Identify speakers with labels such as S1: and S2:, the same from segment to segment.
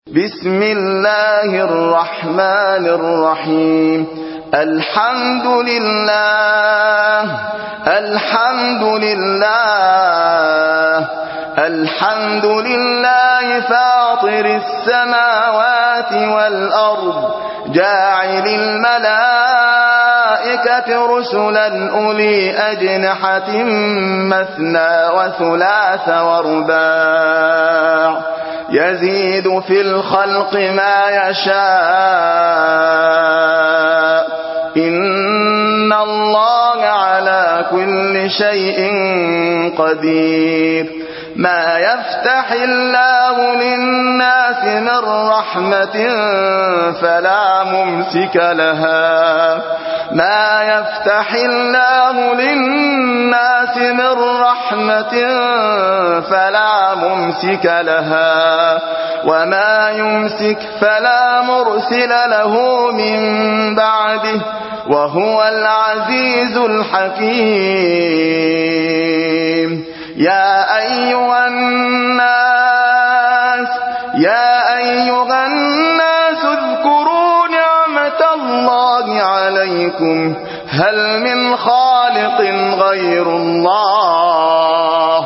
S1: بسم الله الرحمن الرحيم. الحمد لله الحمد لله الحمد لله فاطر السماوات والأرض جاعل الملائكة رسلا أولي أجنحة مثنى وثلاث ورباع يزيد في الخلق ما يشاء إن الله على كل شيء قدير. ما يفتح الله للناس من رحمة فلا ممسك لها ما يفتح الله للناس من رحمة فلا ممسك لها وما يمسك فلا مرسل له من بعده وهو العزيز الحكيم. يا أيها الناس اذكروا نعمة الله عليكم هل من خالق غير الله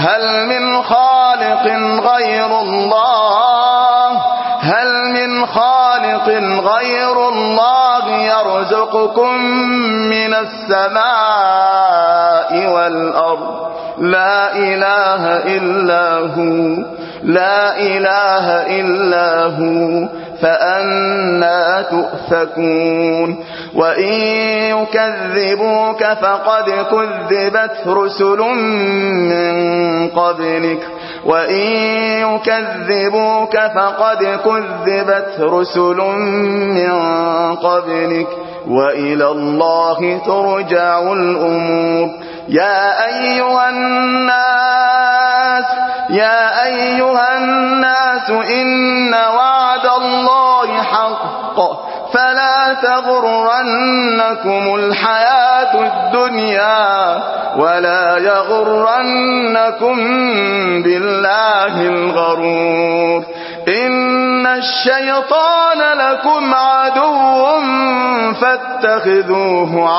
S1: يرزقكم من السماء والأرض لا إله إلا هو فأنى تؤفكون. وإن يكذبوك فقد كذبت رسل من قبلك وإلى الله ترجع الأمور. يا أيها الناس إن وعد الله حق فلا تغرنكم الحياة الدنيا ولا يغرنكم بالله الغرور. إن الشيطان لكم عدو فاتخذوه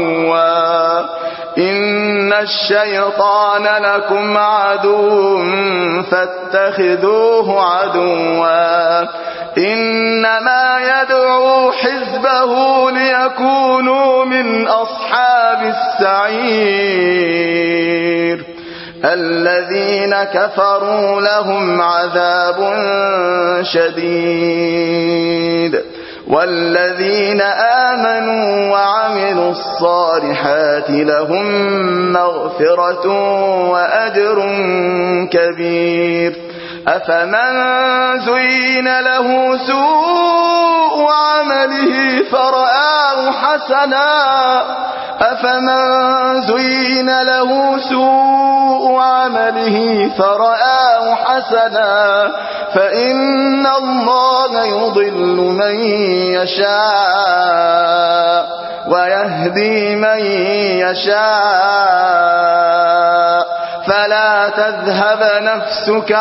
S1: عدوا إنما يدعو حزبه ليكونوا من أصحاب السعير. الذين كفروا لهم عذاب شديد والذين آمنوا وعملوا الصالحات لهم مغفرة وأجر كبير. أفمن زين له سوء عمله فرآه حسنا فإن الله يضل من يشاء ويهدي من يشاء فلا تذهب نفسك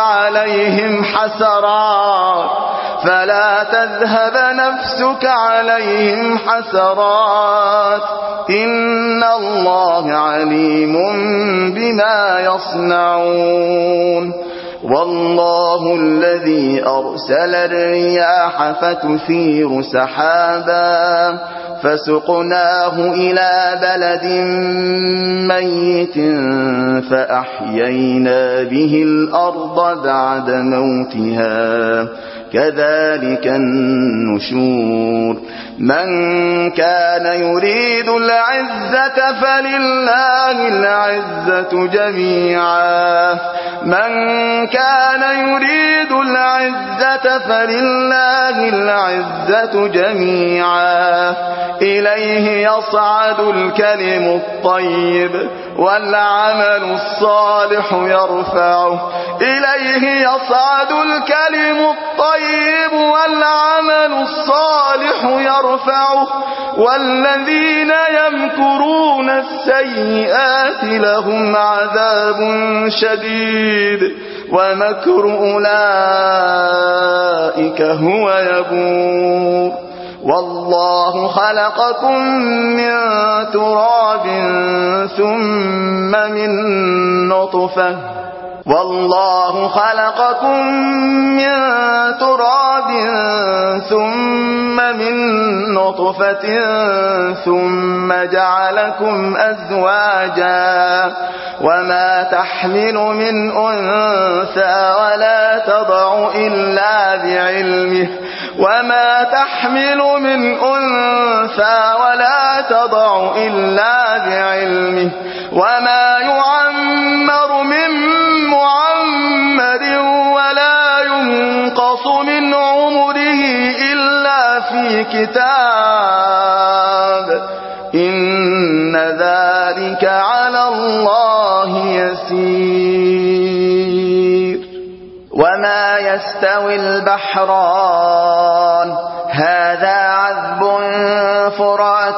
S1: عليهم حسرات إن الله عليم بما يصنعون. والله الذي أرسل الرياح فتثير سحابا فسقناه إلى بلد ميت فأحيينا به الأرض بعد موتها كذلك النشور. من كان يريد العزة فلله العزة جميعا إليه يصعد الكلم الطيب والعمل الصالح يرفعه والذين يمكرون السيئات لهم عذاب شديد ومكر أولئك هو يبور والله خلقكم من تراب ثم من نطفة ثم جعلكم أزواجا وما تحمل من أنثى ولا تضع إلا بعلمه وما يعمر من معمر ولا ينقص من عمره إلا في كتاب إن ذلك على الله يسير وما يستوي البحران هذا عذب فرات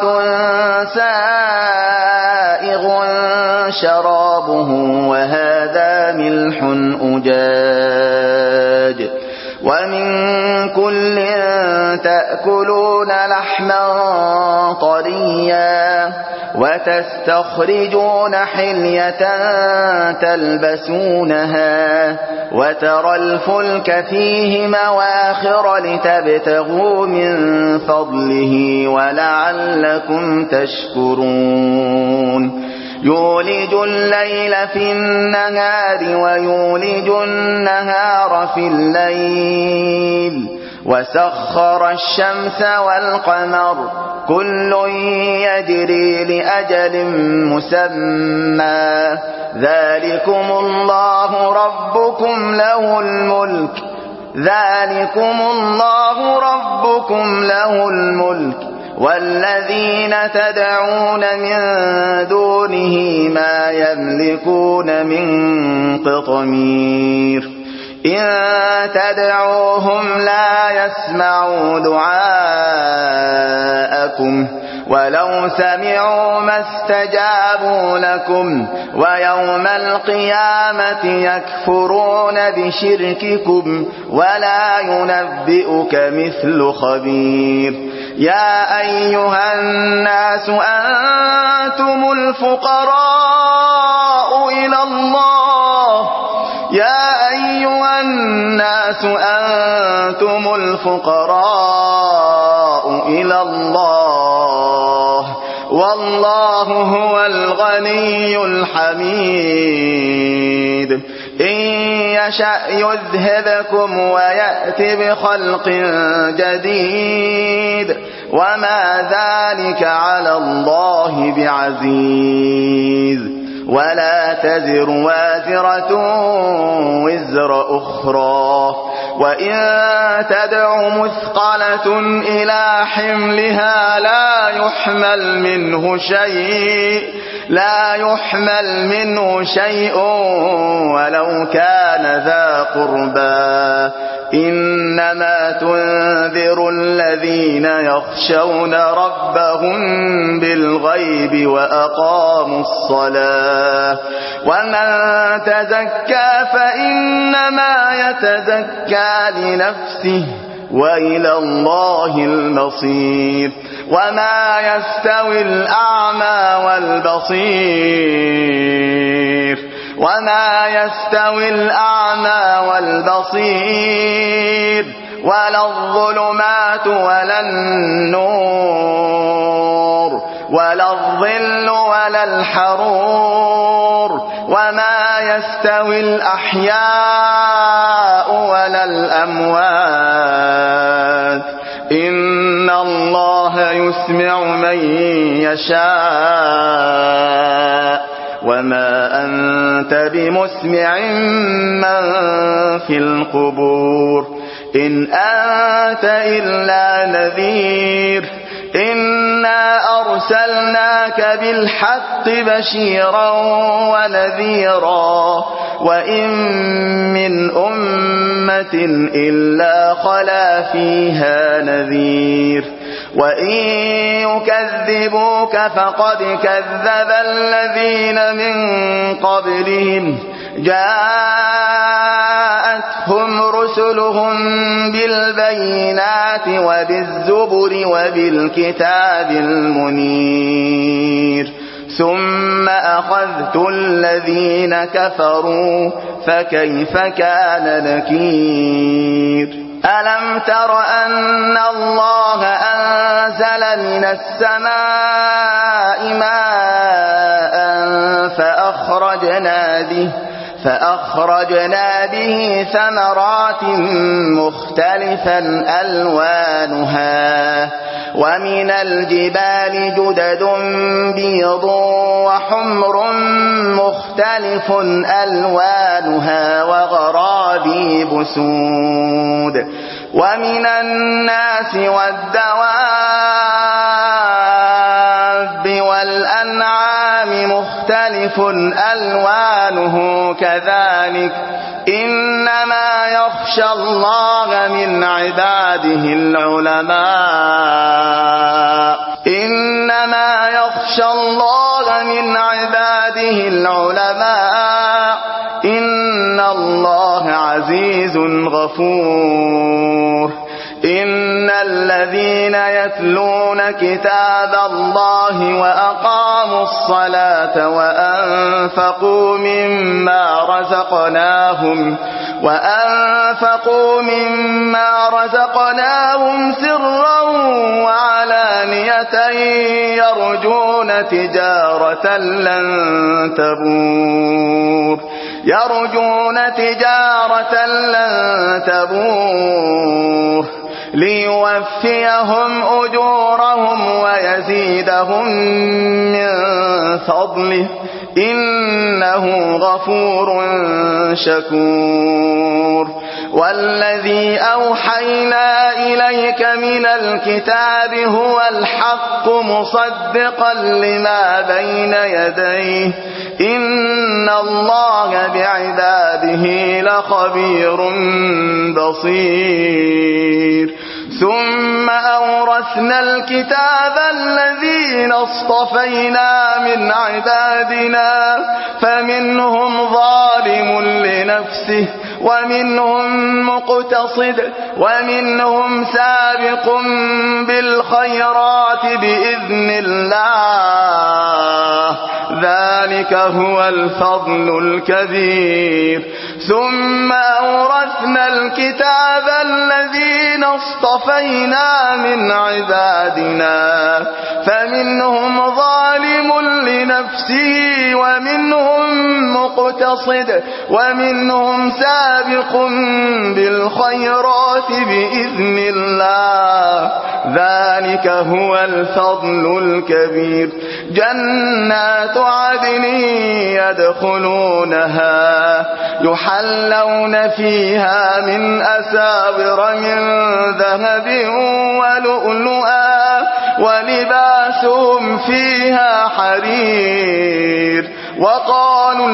S1: سائغ شرابه وهذا ملح أجاج ومن كل تأكلون لحما طريا وتستخرجون حلية تلبسونها وترى الفلك فيه مواخر لتبتغوا من فضله ولعلكم تشكرون يولج الليل في النهار ويولج النهار في الليل وسخر الشمس والقمر كل يجري لأجل مسمى ذلكم الله ربكم له الملك والذين تدعون من دونه ما يملكون من قطمير إن تدعوهم لا يسمعوا دعاءكم ولو سمعوا ما استجابوا لكم ويوم القيامة يكفرون بشرككم ولا ينبئك مثل خبير يا أيها الناس أنتم الفقراء إلى الله والله هو الغني الحميد إن يشأ يذهبكم ويأت بخلق جديد وما ذلك على الله بعزيز ولا تزر وازرة وزر أخرى وإن تدع مثقلة إلى حملها لا يحمل منه شيء ولو كان ذا قربى إنما تنذر الذين يخشون ربهم بالغيب وأقاموا الصلاة ومن تزكى فإنما يتزكى لنفسه وإلى الله المصير وما يستوي الأعمى والبصير ولا الظلمات ولا النور ولا الظل ولا الحرور وما يستوي الأحياء ولا الأموات إن الله يسمع من يشاء وما أنت بمسمع من في القبور إن أنت إلا نذير إنا أرسلناك بالحق بشيرا ونذيرا وإن من أمة إلا خلا فيها نذير وإن يكذبوك فقد كذب الذين من قبلهم جاءتهم رسلهم بالبينات وبالزبر وبالكتاب المنير ثم أخذت الذين كفروا فكيف كان نكير ألم تر أن الله أنزل من السماء ماء فأخرجنا به ثمرات مختلفا ألوانها ومن الجبال جدد بيض وحمر مختلف ألوانها وغرابيب سود ومن الناس والدواب والأنعام مختلف ألوانه كذلك إنما يخشى الله من عباده العلماء إن الله عزيز غفور إن الذين يتلون كتاب الله وأقاموا الصلاة وأنفقوا مما رزقناهم سرا وعلانية يرجون تجارة لن تبور ليوفيهم أجورهم ويزيدهم من فضله إنه غفور شكور والذي أوحينا إليك من الكتاب هو الحق مصدقا لما بين يديه إن الله بعباده لخبير بصير ثم أورثنا الكتاب الذين اصطفينا من عبادنا فمنهم ظالم لنفسه ومنهم مقتصد ومنهم سابق بالخيرات بإذن الله ذلك هو الفضل الكبير ثم أورثنا الكتاب الذين اصطفينا من عبادنا فمنهم ظالم لنفسه ومنهم مقتصد ومنهم سابق بالخيرات بإذن الله ذلك هو الفضل الكبير جنات عدن يدخلونها يحلون فيها من أساور من ذهب ولؤلؤا ولباسهم فيها حرير وقالوا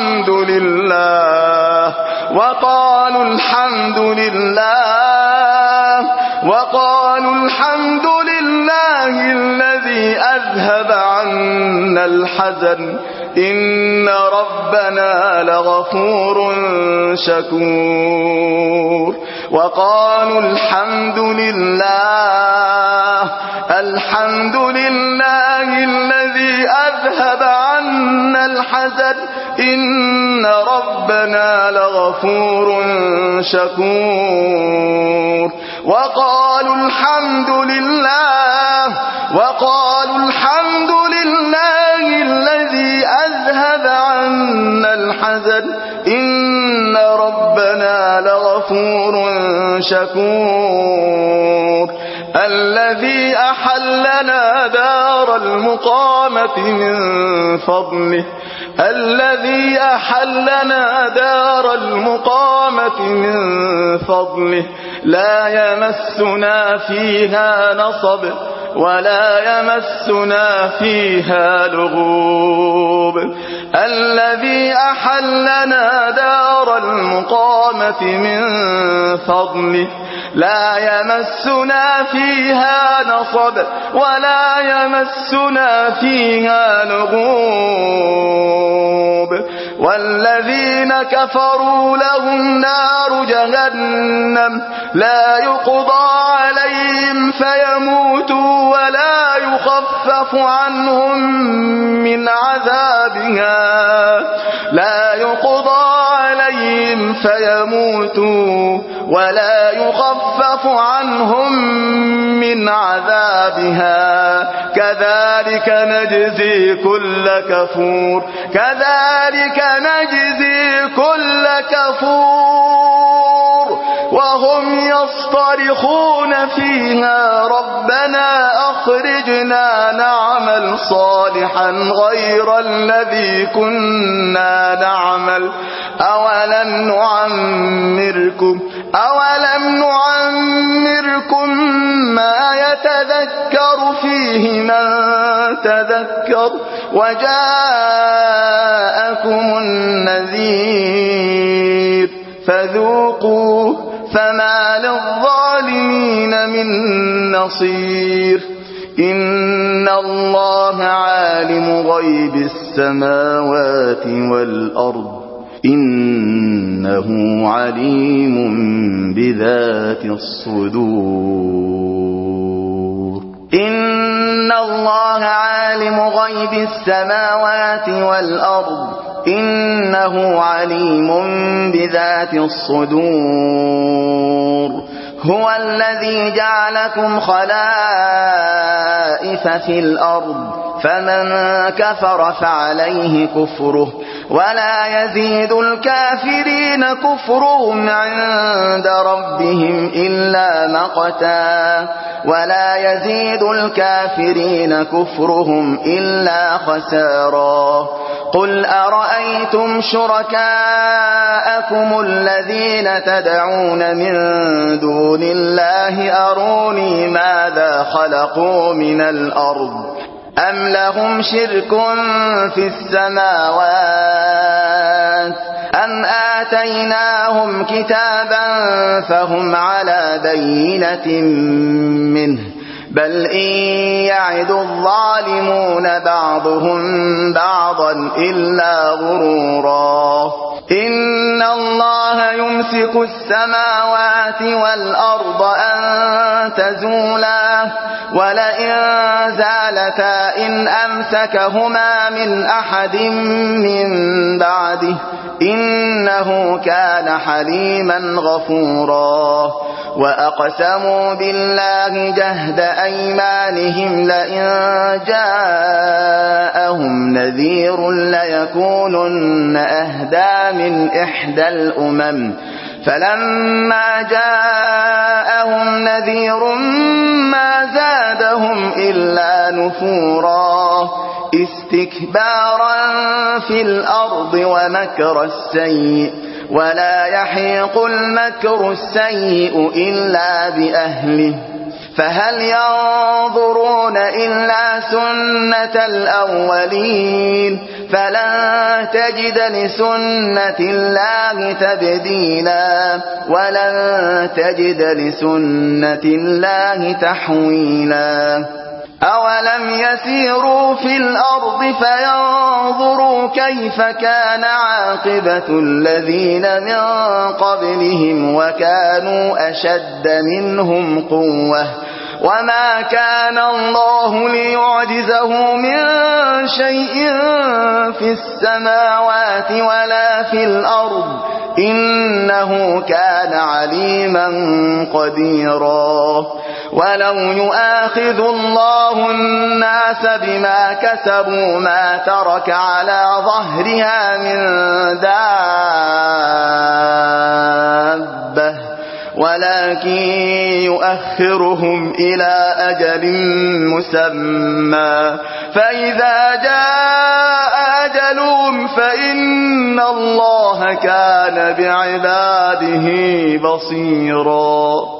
S1: الحمد لله الذي أذهب عنا الحزن إن ربنا لغفور شكور وقالوا الحمد لله الذي أذهب عنا الحزن إن ربنا لغفور شكور وقالوا الحمد لله الذي أذهب عنا الحزن إن ربنا لغفور شكور الذي أحلنا دار المقامة من فضله لا يمسنا فيها نصب ولا يمسنا فيها لغوب الذي أحلنا دار المقامة من فضله لا يمسنا فيها نصب ولا يمسنا فيها لغوب والذين كفروا لهم نار جهنم لا يقضى عليهم فيموتوا ولا يخفف عنهم من عذابها لا يقضى عليهم فيموتوا ولا يخفف عنهم من عذابها كذلك نجزي كل كفور كذلك نجزي كل كفور وهم يصطرخون فيها ربنا أخرجنا نعمل صالحا غير الذي كنا نعمل أولم نعمركم ما يتذكر فيه من تذكر وجاءكم النذير فذوقوا فما للظالمين من نصير إن الله عالم غيب السماوات والأرض إنه عليم بذات الصدور إن الله عالم غيب السماوات والأرض إنه عليم بذات الصدور هو الذي جعلكم خلائف في الأرض فمن كفر فعليه كفره ولا يزيد الكافرين كفرهم عند ربهم إلا مقتا ولا يزيد الكافرين كفرهم إلا خسارا قل أرأيتم شركاءكم الذين تدعون من دون الله أروني ماذا خلقوا من الأرض أم لهم شرك في السماوات أم آتيناهم كتابا فهم على بينة منه بل إن يعد الظالمون بعضهم بعضا إلا غرورا إن الله يمسك السماوات والأرض أن تزولا ولئن زالتا إن أمسكهما من أحد من بعده إنه كان حليما غفورا وأقسموا بالله جهد أيمانهم لئن جاءهم نذير ليكونن أهدى من إحدى الأمم فلما جاءهم نذير ما زادهم إلا نفورا استكبارا في الأرض ومكر السيء ولا يحيق المكر السيء إلا بأهله فهل ينظرون إلا سنة الأولين فلن تجد لسنة الله تبديلا ولن تجد لسنة الله تحويلا أولم يسيروا في الأرض فينظروا كيف كان عاقبة الذين من قبلهم وكانوا أشد منهم قوة وما كان الله ليعجزه من شيء في السماوات ولا في الأرض إنه كان عليما قديرا ولو يؤاخذ الله الناس بما كسبوا ما ترك على ظهرها من دابة ولكن يؤخرهم إلى أجل مسمى فإذا جاء أجلهم فإن الله كان بعباده بصيرا